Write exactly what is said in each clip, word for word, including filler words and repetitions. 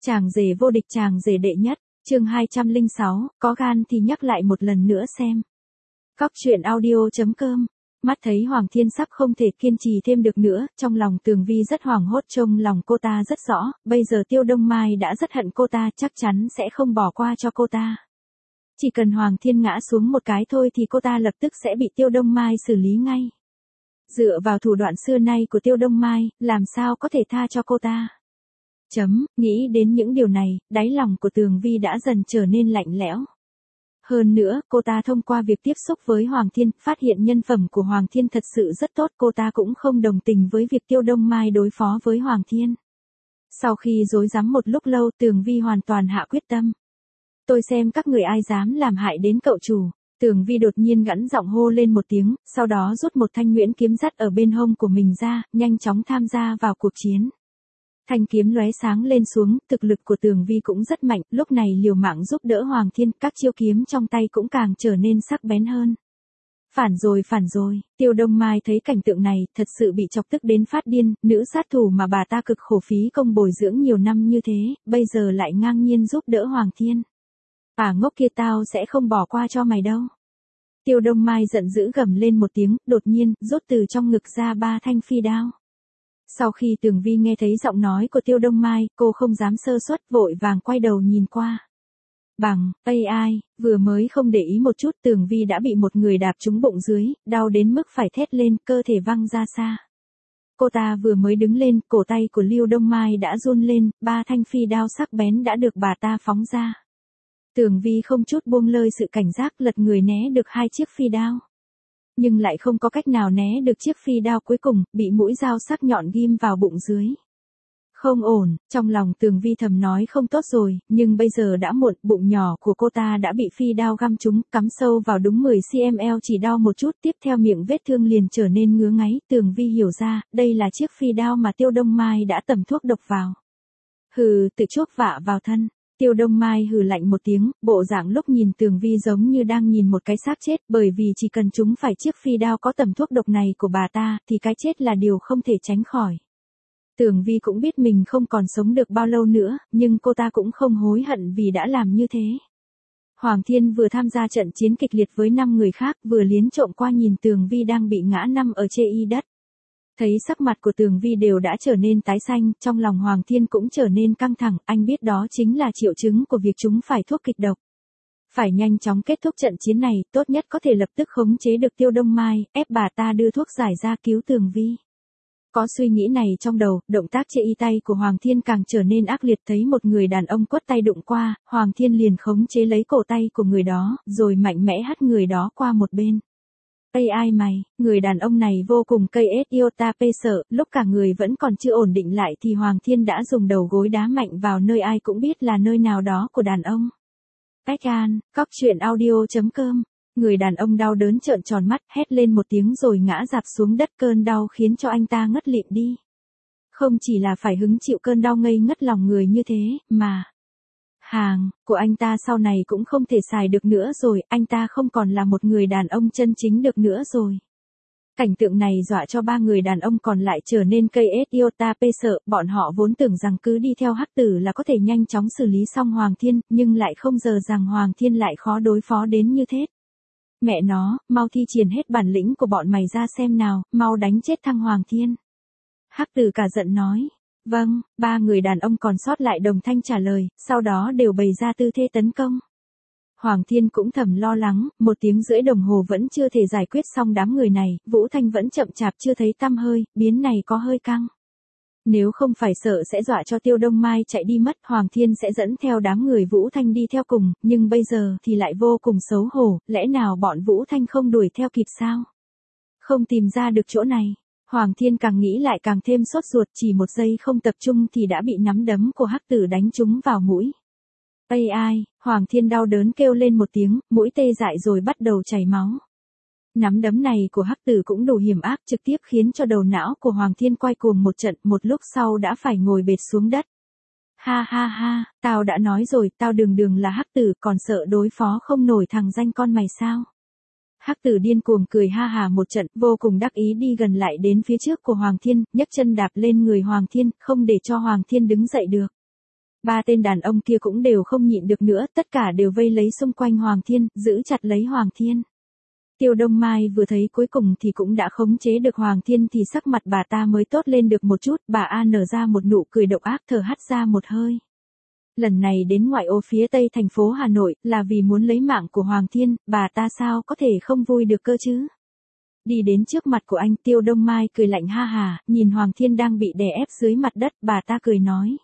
Chàng rể vô địch, chàng rể đệ nhất, chương hai trăm lẻ sáu, có gan thì nhắc lại một lần nữa xem. Cóc truyện audio.com. Mắt thấy Hoàng Thiên sắp không thể kiên trì thêm được nữa, trong lòng Tường Vi rất hoảng hốt, trông lòng cô ta rất rõ, bây giờ Tiêu Đông Mai đã rất hận cô ta, chắc chắn sẽ không bỏ qua cho cô ta. Chỉ cần Hoàng Thiên ngã xuống một cái thôi thì cô ta lập tức sẽ bị Tiêu Đông Mai xử lý ngay. Dựa vào thủ đoạn xưa nay của Tiêu Đông Mai, làm sao có thể tha cho cô ta. Chấm, nghĩ đến những điều này, đáy lòng của Tường Vi đã dần trở nên lạnh lẽo. Hơn nữa, cô ta thông qua việc tiếp xúc với Hoàng Thiên, phát hiện nhân phẩm của Hoàng Thiên thật sự rất tốt, cô ta cũng không đồng tình với việc Tiêu Đông Mai đối phó với Hoàng Thiên. Sau khi rối rắm một lúc lâu, Tường Vi hoàn toàn hạ quyết tâm. Tôi xem các người ai dám làm hại đến cậu chủ. Tường Vi đột nhiên gẵn giọng hô lên một tiếng, sau đó rút một thanh nhuyễn kiếm dắt ở bên hông của mình ra, nhanh chóng tham gia vào cuộc chiến. Thanh kiếm lóe sáng lên xuống, thực lực của Tường Vi cũng rất mạnh, lúc này liều mạng giúp đỡ Hoàng Thiên, các chiêu kiếm trong tay cũng càng trở nên sắc bén hơn. Phản rồi phản rồi, Tiêu Đông Mai thấy cảnh tượng này, thật sự bị chọc tức đến phát điên, nữ sát thủ mà bà ta cực khổ phí công bồi dưỡng nhiều năm như thế, bây giờ lại ngang nhiên giúp đỡ Hoàng Thiên. À ngốc kia, tao sẽ không bỏ qua cho mày đâu. Tiêu Đông Mai giận dữ gầm lên một tiếng, đột nhiên, rút từ trong ngực ra ba thanh phi đao. Sau khi Tường Vi nghe thấy giọng nói của Tiêu Đông Mai, cô không dám sơ suất, vội vàng quay đầu nhìn qua. Bằng, a i, vừa mới không để ý một chút, Tường Vi đã bị một người đạp trúng bụng dưới, đau đến mức phải thét lên, cơ thể văng ra xa. Cô ta vừa mới đứng lên, cổ tay của Lưu Đông Mai đã run lên, ba thanh phi đao sắc bén đã được bà ta phóng ra. Tường Vi không chút buông lơi sự cảnh giác, lật người né được hai chiếc phi đao. Nhưng lại không có cách nào né được chiếc phi đao cuối cùng, bị mũi dao sắc nhọn ghim vào bụng dưới. Không ổn, trong lòng Tường Vi thầm nói không tốt rồi, nhưng bây giờ đã muộn, bụng nhỏ của cô ta đã bị phi đao găm trúng, cắm sâu vào đúng mười xăng-ti-mét, chỉ đau một chút, tiếp theo miệng vết thương liền trở nên ngứa ngáy. Tường Vi hiểu ra, đây là chiếc phi đao mà Tiêu Đông Mai đã tẩm thuốc độc vào. Hừ, tự chuốc vạ vào thân. Tiêu Đông Mai hừ lạnh một tiếng, bộ dạng lúc nhìn Tường Vi giống như đang nhìn một cái xác chết, bởi vì chỉ cần chúng phải chiếc phi đao có tẩm thuốc độc này của bà ta, thì cái chết là điều không thể tránh khỏi. Tường Vi cũng biết mình không còn sống được bao lâu nữa, nhưng cô ta cũng không hối hận vì đã làm như thế. Hoàng Thiên vừa tham gia trận chiến kịch liệt với năm người khác, vừa liến trộm qua nhìn Tường Vi đang bị ngã nằm ở trên y đất. Thấy sắc mặt của Tường Vi đều đã trở nên tái xanh, trong lòng Hoàng Thiên cũng trở nên căng thẳng, anh biết đó chính là triệu chứng của việc chúng phải thuốc kịch độc. Phải nhanh chóng kết thúc trận chiến này, tốt nhất có thể lập tức khống chế được Tiêu Đông Mai, ép bà ta đưa thuốc giải ra cứu Tường Vi. Có suy nghĩ này trong đầu, động tác chê y tay của Hoàng Thiên càng trở nên ác liệt, thấy một người đàn ông quất tay đụng qua, Hoàng Thiên liền khống chế lấy cổ tay của người đó, rồi mạnh mẽ hất người đó qua một bên. a i mày, người đàn ông này vô cùng cây ết iota p sợ, lúc cả người vẫn còn chưa ổn định lại thì Hoàng Thiên đã dùng đầu gối đá mạnh vào nơi ai cũng biết là nơi nào đó của đàn ông. Cách an, cóc truyện audio.com. Người đàn ông đau đớn trợn tròn mắt, hét lên một tiếng rồi ngã rạp xuống đất, cơn đau khiến cho anh ta ngất lịm đi. Không chỉ là phải hứng chịu cơn đau ngây ngất lòng người như thế, mà hàng của anh ta sau này cũng không thể xài được nữa rồi, anh ta không còn là một người đàn ông chân chính được nữa rồi. Cảnh tượng này dọa cho ba người đàn ông còn lại trở nên cây ết iota p sợ, bọn họ vốn tưởng rằng cứ đi theo Hắc Tử là có thể nhanh chóng xử lý xong Hoàng Thiên, nhưng lại không ngờ rằng Hoàng Thiên lại khó đối phó đến như thế. Mẹ nó, mau thi triển hết bản lĩnh của bọn mày ra xem nào, mau đánh chết thằng Hoàng Thiên. Hắc Tử cả giận nói. Vâng, ba người đàn ông còn sót lại đồng thanh trả lời, sau đó đều bày ra tư thế tấn công. Hoàng Thiên cũng thầm lo lắng, một tiếng rưỡi đồng hồ vẫn chưa thể giải quyết xong đám người này, Vũ Thanh vẫn chậm chạp chưa thấy tăm hơi, biến này có hơi căng. Nếu không phải sợ sẽ dọa cho Tiêu Đông Mai chạy đi mất, Hoàng Thiên sẽ dẫn theo đám người Vũ Thanh đi theo cùng, nhưng bây giờ thì lại vô cùng xấu hổ, lẽ nào bọn Vũ Thanh không đuổi theo kịp sao? Không tìm ra được chỗ này. Hoàng Thiên càng nghĩ lại càng thêm sốt ruột, chỉ một giây không tập trung thì đã bị nắm đấm của Hắc Tử đánh trúng vào mũi. a i, Hoàng Thiên đau đớn kêu lên một tiếng, mũi tê dại rồi bắt đầu chảy máu. Nắm đấm này của Hắc Tử cũng đủ hiểm ác, trực tiếp khiến cho đầu não của Hoàng Thiên quay cuồng một trận, một lúc sau đã phải ngồi bệt xuống đất. Ha ha ha, tao đã nói rồi, tao đường đường là Hắc Tử, còn sợ đối phó không nổi thằng danh con mày sao? Hắc Tử điên cuồng cười ha hà một trận, vô cùng đắc ý đi gần lại đến phía trước của Hoàng Thiên, nhấc chân đạp lên người Hoàng Thiên, không để cho Hoàng Thiên đứng dậy được. Ba tên đàn ông kia cũng đều không nhịn được nữa, tất cả đều vây lấy xung quanh Hoàng Thiên, giữ chặt lấy Hoàng Thiên. Tiêu Đông Mai vừa thấy cuối cùng thì cũng đã khống chế được Hoàng Thiên thì sắc mặt bà ta mới tốt lên được một chút, bà A nở ra một nụ cười độc ác, thở hắt ra một hơi. Lần này đến ngoại ô phía tây thành phố Hà Nội là vì muốn lấy mạng của Hoàng Thiên, bà ta sao có thể không vui được cơ chứ? Đi đến trước mặt của anh, Tiêu Đông Mai cười lạnh ha hà, nhìn Hoàng Thiên đang bị đè ép dưới mặt đất, bà ta cười nói.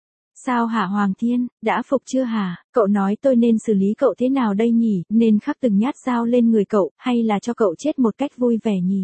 Sao hả Hoàng Thiên, đã phục chưa hả? Cậu nói tôi nên xử lý cậu thế nào đây nhỉ, nên khắc từng nhát dao lên người cậu, hay là cho cậu chết một cách vui vẻ nhỉ?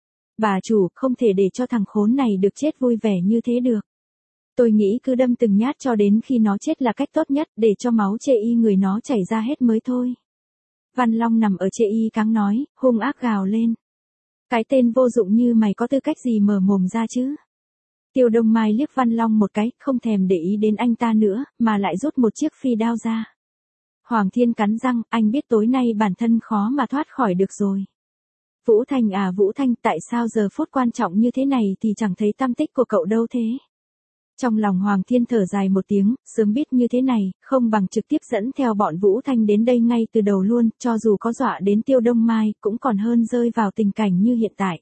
Bà chủ, không thể để cho thằng khốn này được chết vui vẻ như thế được. Tôi nghĩ cứ đâm từng nhát cho đến khi nó chết là cách tốt nhất, để cho máu chê y người nó chảy ra hết mới thôi. Văn Long nằm ở chê y cáng nói, hung ác gào lên. Cái tên vô dụng như mày có tư cách gì mở mồm ra chứ? Tiêu Đông Mai liếc Văn Long một cái, không thèm để ý đến anh ta nữa, mà lại rút một chiếc phi đao ra. Hoàng Thiên cắn răng, anh biết tối nay bản thân khó mà thoát khỏi được rồi. Vũ Thanh à Vũ Thanh, tại sao giờ phút quan trọng như thế này thì chẳng thấy tăm tích của cậu đâu thế? Trong lòng Hoàng Thiên thở dài một tiếng, sớm biết như thế này, không bằng trực tiếp dẫn theo bọn Vũ Thanh đến đây ngay từ đầu luôn, cho dù có dọa đến Tiêu Đông Mai, cũng còn hơn rơi vào tình cảnh như hiện tại.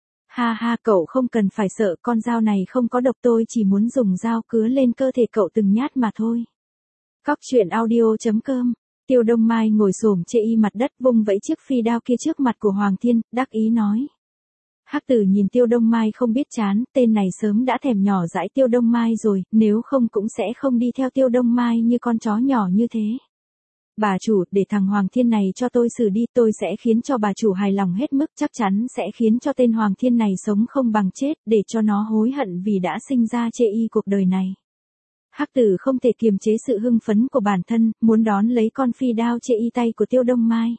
Ha ha, cậu không cần phải sợ, con dao này không có độc, tôi chỉ muốn dùng dao cứa lên cơ thể cậu từng nhát mà thôi. Cóc truyện audio chấm com. Tiêu Đông Mai ngồi xổm chê y mặt đất, vung vẫy chiếc phi đao kia trước mặt của Hoàng Thiên, đắc ý nói. Hắc Tử nhìn Tiêu Đông Mai không biết chán, tên này sớm đã thèm nhỏ dãi Tiêu Đông Mai rồi, nếu không cũng sẽ không đi theo Tiêu Đông Mai như con chó nhỏ như thế. Bà chủ, để thằng Hoàng Thiên này cho tôi xử đi, tôi sẽ khiến cho bà chủ hài lòng hết mức, chắc chắn sẽ khiến cho tên Hoàng Thiên này sống không bằng chết, để cho nó hối hận vì đã sinh ra chê y cuộc đời này. Hắc Tử không thể kiềm chế sự hưng phấn của bản thân, muốn đón lấy con phi đao chê y tay của Tiêu Đông Mai.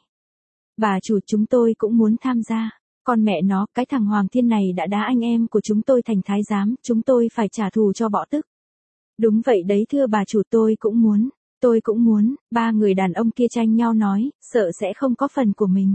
Bà chủ, chúng tôi cũng muốn tham gia. Con mẹ nó, cái thằng Hoàng Thiên này đã đá anh em của chúng tôi thành thái giám, chúng tôi phải trả thù cho bõ tức. Đúng vậy đấy thưa bà chủ, tôi cũng muốn. Tôi cũng muốn, ba người đàn ông kia tranh nhau nói, sợ sẽ không có phần của mình.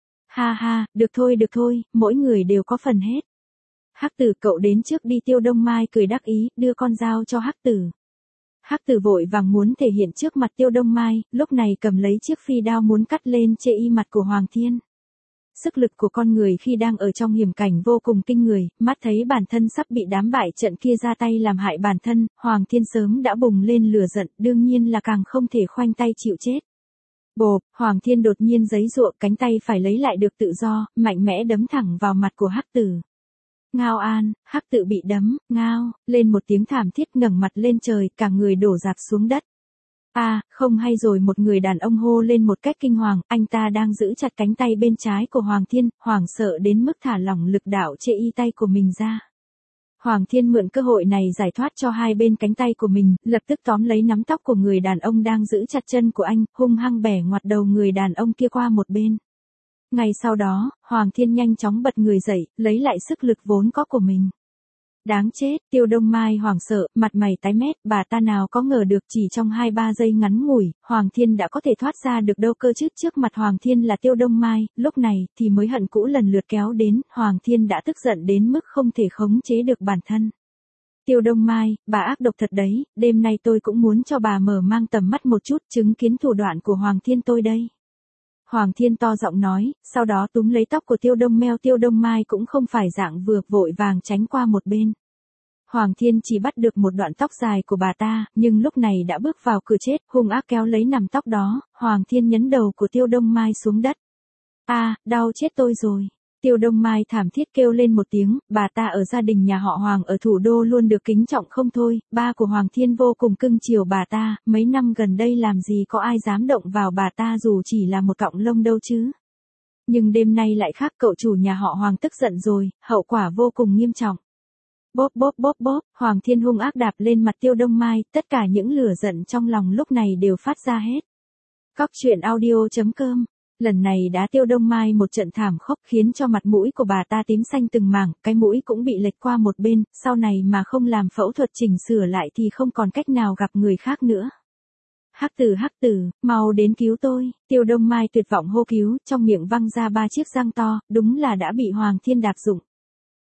Ha ha, được thôi được thôi, mỗi người đều có phần hết. Hắc Tử, cậu đến trước đi. Tiêu Đông Mai cười đắc ý, đưa con dao cho Hắc Tử. Hắc Tử vội vàng muốn thể hiện trước mặt Tiêu Đông Mai, lúc này cầm lấy chiếc phi đao muốn cắt lên chê y mặt của Hoàng Thiên. Sức lực của con người khi đang ở trong hiểm cảnh vô cùng kinh người, mắt thấy bản thân sắp bị đám bại trận kia ra tay làm hại bản thân, Hoàng Thiên sớm đã bùng lên lửa giận, đương nhiên là càng không thể khoanh tay chịu chết. Bộp, Hoàng Thiên đột nhiên giãy giụa, cánh tay phải lấy lại được tự do, mạnh mẽ đấm thẳng vào mặt của Hắc Tử. Ngao An, Hắc Tử bị đấm, ngao, lên một tiếng thảm thiết, ngẩng mặt lên trời, cả người đổ rạp xuống đất. A, à, không hay rồi, một người đàn ông hô lên một cách kinh hoàng, anh ta đang giữ chặt cánh tay bên trái của Hoàng Thiên, hoảng sợ đến mức thả lỏng lực đạo chê y tay của mình ra. Hoàng Thiên mượn cơ hội này giải thoát cho hai bên cánh tay của mình, lập tức tóm lấy nắm tóc của người đàn ông đang giữ chặt chân của anh, hung hăng bẻ ngoặt đầu người đàn ông kia qua một bên. Ngay sau đó, Hoàng Thiên nhanh chóng bật người dậy, lấy lại sức lực vốn có của mình. Đáng chết, Tiêu Đông Mai hoảng sợ, mặt mày tái mét, bà ta nào có ngờ được chỉ trong hai ba giây ngắn ngủi, Hoàng Thiên đã có thể thoát ra được đâu cơ chứ. Trước mặt Hoàng Thiên là Tiêu Đông Mai, lúc này thì mới hận cũ lần lượt kéo đến, Hoàng Thiên đã tức giận đến mức không thể khống chế được bản thân. Tiêu Đông Mai, bà ác độc thật đấy, đêm nay tôi cũng muốn cho bà mở mang tầm mắt một chút, chứng kiến thủ đoạn của Hoàng Thiên tôi đây. Hoàng Thiên to giọng nói, sau đó túm lấy tóc của Tiêu Đông Meo. Tiêu Đông Mai cũng không phải dạng vừa, vội vàng tránh qua một bên. Hoàng Thiên chỉ bắt được một đoạn tóc dài của bà ta, nhưng lúc này đã bước vào cửa chết, hung ác kéo lấy nắm tóc đó, Hoàng Thiên nhấn đầu của Tiêu Đông Mai xuống đất. A, à, đau chết tôi rồi. Tiêu Đông Mai thảm thiết kêu lên một tiếng, bà ta ở gia đình nhà họ Hoàng ở thủ đô luôn được kính trọng không thôi, ba của Hoàng Thiên vô cùng cưng chiều bà ta, mấy năm gần đây làm gì có ai dám động vào bà ta dù chỉ là một cọng lông đâu chứ. Nhưng đêm nay lại khác, cậu chủ nhà họ Hoàng tức giận rồi, hậu quả vô cùng nghiêm trọng. Bóp bóp bóp bóp, Hoàng Thiên hung ác đạp lên mặt Tiêu Đông Mai, tất cả những lửa giận trong lòng lúc này đều phát ra hết. Cóc truyện audio chấm com. Lần này đá Tiêu Đông Mai một trận thảm khốc khiến cho mặt mũi của bà ta tím xanh từng mảng, cái mũi cũng bị lệch qua một bên, sau này mà không làm phẫu thuật chỉnh sửa lại thì không còn cách nào gặp người khác nữa. Hắc Tử, Hắc Tử, mau đến cứu tôi. Tiêu Đông Mai tuyệt vọng hô cứu, trong miệng văng ra ba chiếc răng to, đúng là đã bị Hoàng Thiên đạp dụng.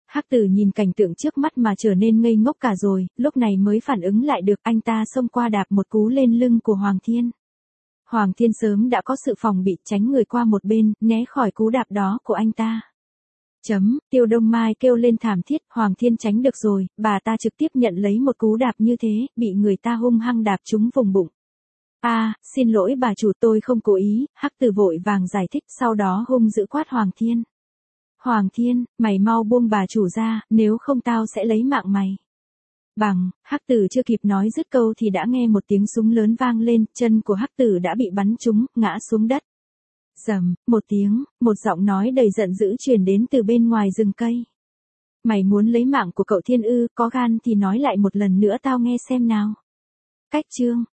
Hắc tử nhìn cảnh tượng trước mắt mà trở nên ngây ngốc cả rồi, lúc này mới phản ứng lại được, anh ta xông qua đạp một cú lên lưng của Hoàng Thiên. Hoàng Thiên sớm đã có sự phòng bị, tránh người qua một bên, né khỏi cú đạp đó của anh ta. Chấm, Tiêu Đông Mai kêu lên thảm thiết, Hoàng Thiên tránh được rồi, bà ta trực tiếp nhận lấy một cú đạp như thế, bị người ta hung hăng đạp trúng vùng bụng. A, à, xin lỗi bà chủ, tôi không cố ý, Hắc Tử vội vàng giải thích, sau đó hung dữ quát Hoàng Thiên. Hoàng Thiên, mày mau buông bà chủ ra, nếu không tao sẽ lấy mạng mày. Bằng, Hắc Tử chưa kịp nói dứt câu thì đã nghe một tiếng súng lớn vang lên, chân của Hắc Tử đã bị bắn trúng, ngã xuống đất. Rầm, một tiếng, một giọng nói đầy giận dữ truyền đến từ bên ngoài rừng cây. Mày muốn lấy mạng của cậu Thiên ư, có gan thì nói lại một lần nữa tao nghe xem nào. Cách chương